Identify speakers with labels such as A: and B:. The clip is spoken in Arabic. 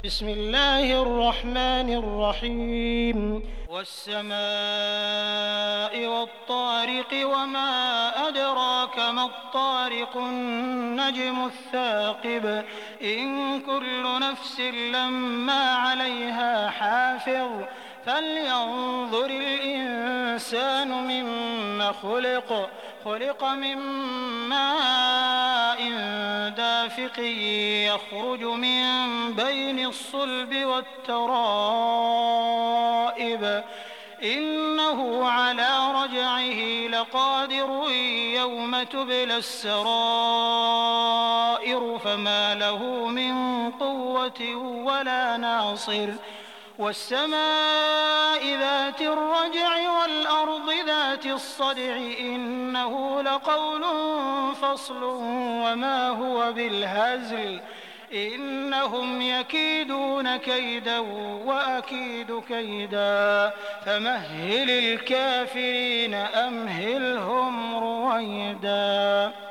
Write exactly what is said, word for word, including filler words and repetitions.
A: بسم الله الرحمن الرحيم والسماء والطارق وما أدراك ما الطارق النجم الثاقب إن كل نفس لما عليها حافظ فلينظر الإنسان مما خلق خلق من ماء دافق يخرج من بين الصلب والترائب إنه على رجعه لقادر يوم تبلى السرائر فما له من قوة ولا ناصر والسماء ذات الرجع والأرض ذات الصدع إنه لقول فصل وما هو بالهزل إنهم يكيدون كيدا وأكيد كيدا فمهل الكافرين أمهلهم رويدا.